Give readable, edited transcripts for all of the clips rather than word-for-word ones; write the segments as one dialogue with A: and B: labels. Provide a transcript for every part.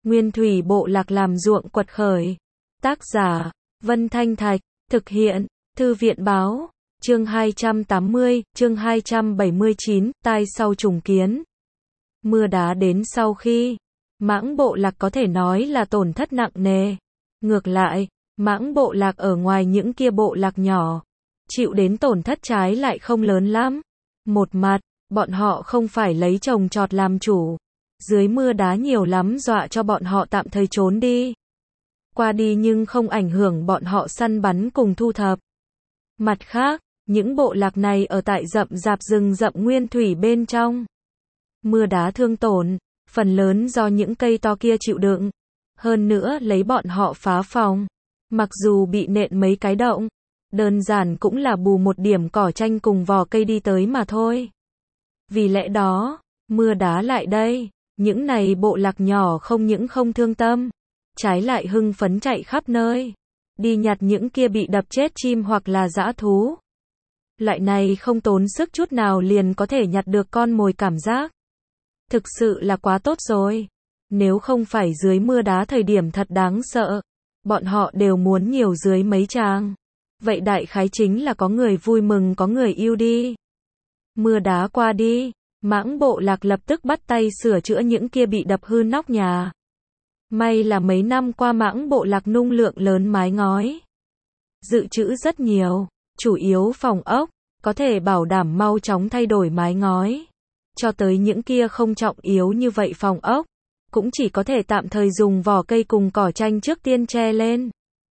A: Nguyên thủy bộ lạc làm ruộng quật khởi. Tác giả, Vân Thanh Thạch, thực hiện, Thư viện Báo, chương 280, chương 279, tai sau trùng kiến. Mưa đá đến sau khi, Mãng bộ lạc có thể nói là tổn thất nặng nề. Ngược lại, Mãng bộ lạc ở ngoài những kia bộ lạc nhỏ, chịu đến tổn thất trái lại không lớn lắm. Một mặt, bọn họ không phải lấy trồng trọt làm chủ. Dưới mưa đá nhiều lắm dọa cho bọn họ tạm thời trốn đi. Qua đi nhưng không ảnh hưởng bọn họ săn bắn cùng thu thập. Mặt khác, những bộ lạc này ở tại rậm rạp rừng rậm nguyên thủy bên trong. Mưa đá thương tổn, phần lớn do những cây to kia chịu đựng. Hơn nữa lấy bọn họ phá phòng. Mặc dù bị nện mấy cái động, đơn giản cũng là bù một điểm cỏ tranh cùng vỏ cây đi tới mà thôi. Vì lẽ đó, mưa đá lại đây, những này bộ lạc nhỏ không những không thương tâm, trái lại hưng phấn chạy khắp nơi, đi nhặt những kia bị đập chết chim hoặc là dã thú. Loại này không tốn sức chút nào liền có thể nhặt được con mồi cảm giác. Thực sự là quá tốt rồi. Nếu không phải dưới mưa đá thời điểm thật đáng sợ, bọn họ đều muốn nhiều dưới mấy tràng. Vậy đại khái chính là có người vui mừng có người yêu đi. Mưa đá qua đi, Mãng bộ lạc lập tức bắt tay sửa chữa những kia bị đập hư nóc nhà. May là mấy năm qua Mãng bộ lạc nung lượng lớn mái ngói. Dự trữ rất nhiều, chủ yếu phòng ốc, có thể bảo đảm mau chóng thay đổi mái ngói. Cho tới những kia không trọng yếu như vậy phòng ốc, cũng chỉ có thể tạm thời dùng vỏ cây cùng cỏ tranh trước tiên che lên.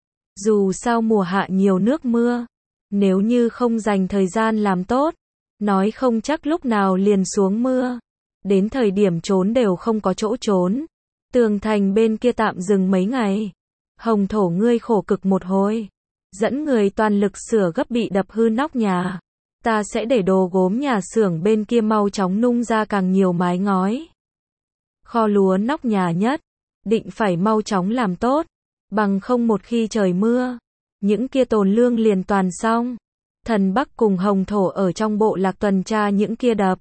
A: Dù sao mùa hạ nhiều nước mưa, nếu như không dành thời gian làm tốt, nói không chắc lúc nào liền xuống mưa. Đến thời điểm trốn đều không có chỗ trốn. Tường thành bên kia tạm dừng mấy ngày. Hồng thổ ngươi khổ cực một hồi. Dẫn người toàn lực sửa gấp bị đập hư nóc nhà. Ta sẽ để đồ gốm nhà xưởng bên kia mau chóng nung ra càng nhiều mái ngói. Kho lúa nóc nhà nhất, định phải mau chóng làm tốt. Bằng không một khi trời mưa, những kia tồn lương liền toàn xong. Thần Bắc cùng Hồng Thổ ở trong bộ lạc tuần tra những kia đập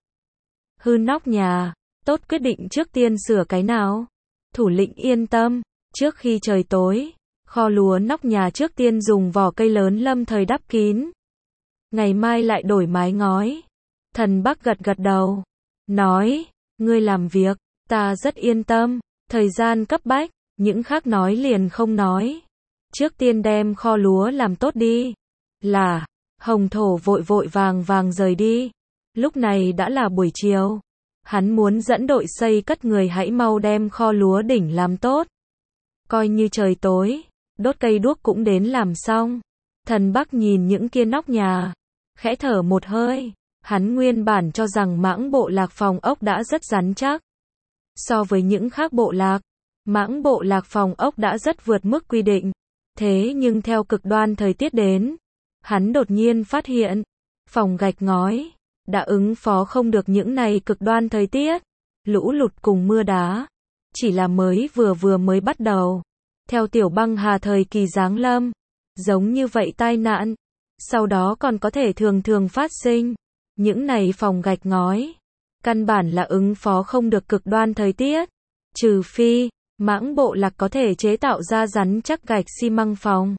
A: hư nóc nhà, tốt quyết định trước tiên sửa cái nào. Thủ lĩnh yên tâm, trước khi trời tối, kho lúa nóc nhà trước tiên dùng vỏ cây lớn lâm thời đắp kín. Ngày mai lại đổi mái ngói. Thần Bắc gật gật đầu, nói, ngươi làm việc, ta rất yên tâm, thời gian cấp bách, những khác nói liền không nói. Trước tiên đem kho lúa làm tốt đi. Là, Hồng Thổ vội vội vàng rời đi. Lúc này đã là buổi chiều. Hắn muốn dẫn đội xây cất người hãy mau đem kho lúa đỉnh làm tốt. Coi như trời tối, đốt cây đuốc cũng đến làm xong. Thần Bắc nhìn những kia nóc nhà, khẽ thở một hơi. Hắn nguyên bản cho rằng Mãng bộ lạc phòng ốc đã rất rắn chắc. So với những khác bộ lạc, Mãng bộ lạc phòng ốc đã rất vượt mức quy định. Thế nhưng theo cực đoan thời tiết đến, hắn đột nhiên phát hiện, phòng gạch ngói đã ứng phó không được những này cực đoan thời tiết, lũ lụt cùng mưa đá, chỉ là vừa mới bắt đầu. Theo tiểu băng hà thời kỳ giáng lâm, giống như vậy tai nạn, sau đó còn có thể thường phát sinh. Những này phòng gạch ngói, căn bản là ứng phó không được cực đoan thời tiết, trừ phi Mãng bộ lạc có thể chế tạo ra rắn chắc gạch xi măng phòng.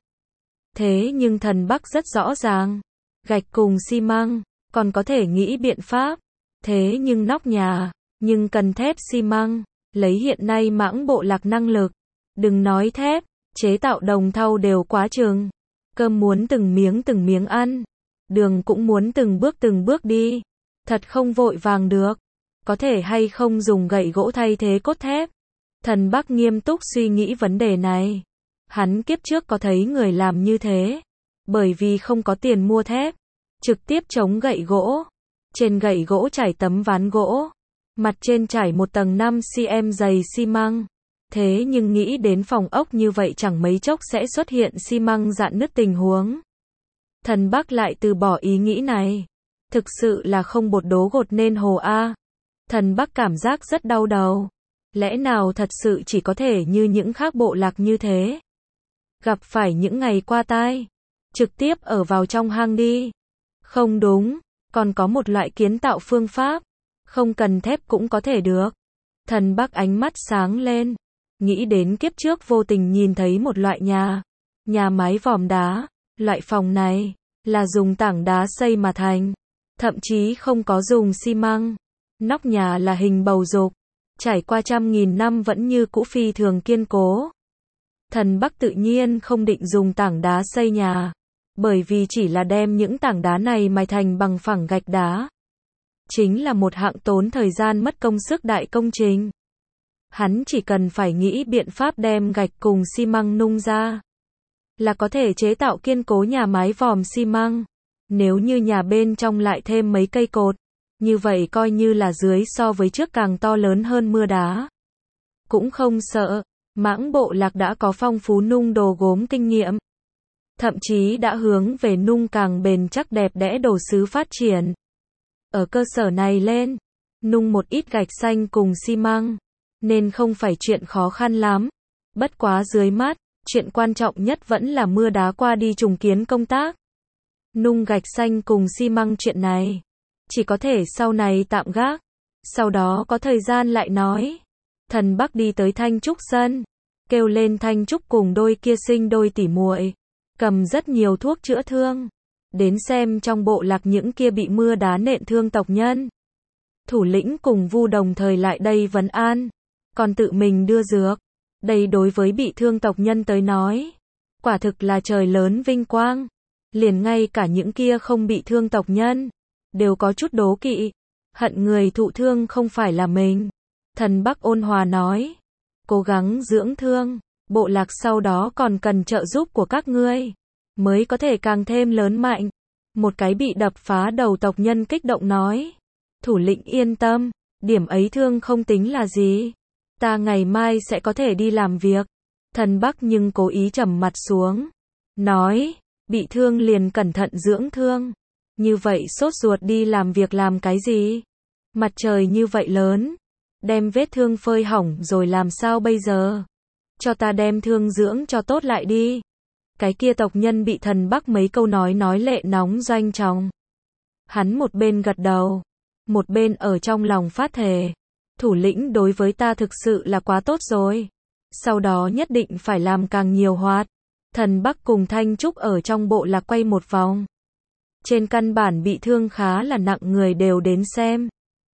A: Thế nhưng Thần Bắc rất rõ ràng, gạch cùng xi măng, còn có thể nghĩ biện pháp. Thế nhưng nóc nhà, nhưng cần thép xi măng, lấy hiện nay Mãng bộ lạc năng lực. Đừng nói thép, chế tạo đồng thau đều quá chừng. Cơm muốn từng miếng ăn. Đường cũng muốn từng bước đi. Thật không vội vàng được. Có thể hay không dùng gậy gỗ thay thế cốt thép? Thần Bắc nghiêm túc suy nghĩ vấn đề này. Hắn kiếp trước có thấy người làm như thế. Bởi vì không có tiền mua thép, trực tiếp chống gậy gỗ. Trên gậy gỗ trải tấm ván gỗ. Mặt trên trải một tầng 5 cm dày xi măng. Thế nhưng nghĩ đến phòng ốc như vậy chẳng mấy chốc sẽ xuất hiện xi măng rạn nứt tình huống. Thần Bắc lại từ bỏ ý nghĩ này. Thực sự là không bột đố gột nên hồ a. Thần Bắc cảm giác rất đau đầu. Lẽ nào thật sự chỉ có thể như những khác bộ lạc như thế? Gặp phải những ngày qua tai, trực tiếp ở vào trong hang đi. Không đúng, còn có một loại kiến tạo phương pháp, không cần thép cũng có thể được. Thần Bắc ánh mắt sáng lên, nghĩ đến kiếp trước vô tình nhìn thấy một loại nhà mái vòm đá, loại phòng này là dùng tảng đá xây mà thành, thậm chí không có dùng xi măng. Nóc nhà là hình bầu dục, trải qua trăm nghìn năm vẫn như cũ phi thường kiên cố. Thần Bắc tự nhiên không định dùng tảng đá xây nhà, bởi vì chỉ là đem những tảng đá này mài thành bằng phẳng gạch đá. Chính là một hạng tốn thời gian mất công sức đại công trình. Hắn chỉ cần phải nghĩ biện pháp đem gạch cùng xi măng nung ra, là có thể chế tạo kiên cố nhà mái vòm xi măng. Nếu như nhà bên trong lại thêm mấy cây cột, như vậy coi như là dưới so với trước càng to lớn hơn mưa đá. Cũng không sợ, Mãng Bộ Lạc đã có phong phú nung đồ gốm kinh nghiệm. Thậm chí đã hướng về nung càng bền chắc đẹp đẽ đồ sứ phát triển. Ở cơ sở này lên, nung một ít gạch xanh cùng xi măng, nên không phải chuyện khó khăn lắm. Bất quá dưới mắt, chuyện quan trọng nhất vẫn là mưa đá qua đi trùng kiến công tác. Nung gạch xanh cùng xi măng chuyện này, chỉ có thể sau này tạm gác, sau đó có thời gian lại nói. Thần Bắc đi tới Thanh Trúc sân, kêu lên Thanh Trúc cùng đôi kia sinh đôi tỉ muội, cầm rất nhiều thuốc chữa thương, đến xem trong bộ lạc những kia bị mưa đá nện thương tộc nhân. Thủ lĩnh cùng Vu đồng thời lại đây vấn an, còn tự mình đưa dược. Đây đối với bị thương tộc nhân tới nói, quả thực là trời lớn vinh quang. Liền ngay cả những kia không bị thương tộc nhân, đều có chút đố kỵ, hận người thụ thương không phải là mình. Thần Bắc ôn hòa nói, cố gắng dưỡng thương, bộ lạc sau đó còn cần trợ giúp của các ngươi, mới có thể càng thêm lớn mạnh. Một cái bị đập phá đầu tộc nhân kích động nói, thủ lĩnh yên tâm, điểm ấy thương không tính là gì, ta ngày mai sẽ có thể đi làm việc. Thần Bắc nhưng cố ý trầm mặt xuống, nói, bị thương liền cẩn thận dưỡng thương, như vậy sốt ruột đi làm việc làm cái gì? Mặt trời như vậy lớn, đem vết thương phơi hỏng rồi làm sao bây giờ? Cho ta đem thương dưỡng cho tốt lại đi. Cái kia tộc nhân bị Thần Bắc mấy câu nói lệ nóng doanh trọng. Hắn một bên gật đầu, một bên ở trong lòng phát thề, thủ lĩnh đối với ta thực sự là quá tốt rồi. Sau đó nhất định phải làm càng nhiều hoạt. Thần Bắc cùng Thanh Trúc ở trong bộ lạc quay một vòng. Trên căn bản bị thương khá là nặng người đều đến xem.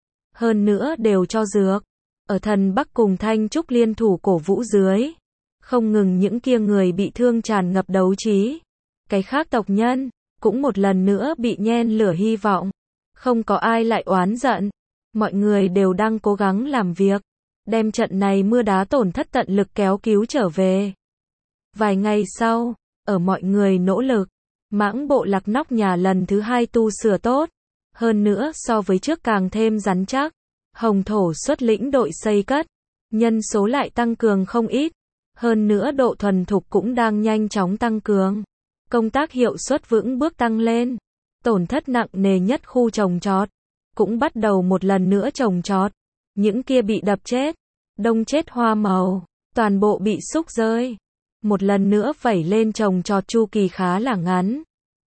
A: Hơn nữa đều cho dược. Ở Thần Bắc cùng Thanh Trúc liên thủ cổ vũ dưới, không ngừng những kia người bị thương tràn ngập đấu trí. Cái khác tộc nhân, cũng một lần nữa bị nhen lửa hy vọng. Không có ai lại oán giận. Mọi người đều đang cố gắng làm việc, đem trận này mưa đá tổn thất tận lực kéo cứu trở về. Vài ngày sau, ở mọi người nỗ lực, Mãng Bộ Lạc nóc nhà lần thứ 2 tu sửa tốt. Hơn nữa so với trước càng thêm rắn chắc. Hồng Thổ xuất lĩnh đội xây cất, nhân số lại tăng cường không ít. Hơn nữa độ thuần thục cũng đang nhanh chóng tăng cường. Công tác hiệu suất vững bước tăng lên. Tổn thất nặng nề nhất khu trồng trọt cũng bắt đầu một lần nữa trồng trọt. Những kia bị đập chết, đông chết hoa màu, toàn bộ bị xúc rơi. Một lần nữa vẩy lên trồng trọt chu kỳ khá là ngắn.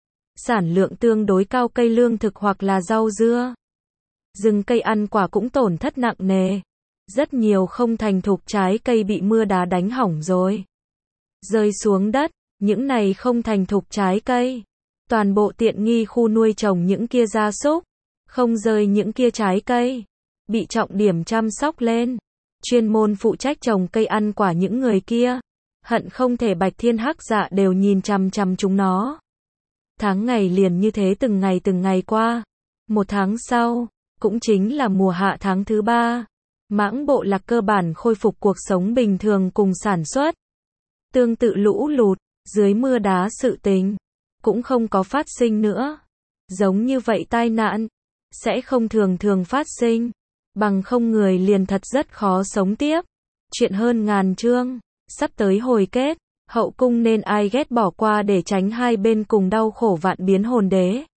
A: Sản lượng tương đối cao cây lương thực hoặc là rau dưa. Rừng cây ăn quả cũng tổn thất nặng nề. Rất nhiều không thành thục trái cây bị mưa đá đánh hỏng rồi. Rơi xuống đất, những này không thành thục trái cây. Toàn bộ tiện nghi khu nuôi trồng những kia gia súc. Không rơi những kia trái cây. Bị trọng điểm chăm sóc lên. Chuyên môn phụ trách trồng cây ăn quả những người kia. Hận không thể Bạch Thiên Hắc Dạ đều nhìn chằm chằm chúng nó. Tháng ngày liền như thế từng ngày qua. Một tháng sau, cũng chính là mùa hạ tháng thứ 3. Mãng Bộ Lạc cơ bản khôi phục cuộc sống bình thường cùng sản xuất. Tương tự lũ lụt, dưới mưa đá sự tình, cũng không có phát sinh nữa. Giống như vậy tai nạn, sẽ không thường phát sinh. Bằng không người liền thật rất khó sống tiếp. Chuyện hơn ngàn chương, sắp tới hồi kết. Hậu cung nên ai ghét bỏ qua để tránh hai bên cùng đau khổ vạn biến hồn đế.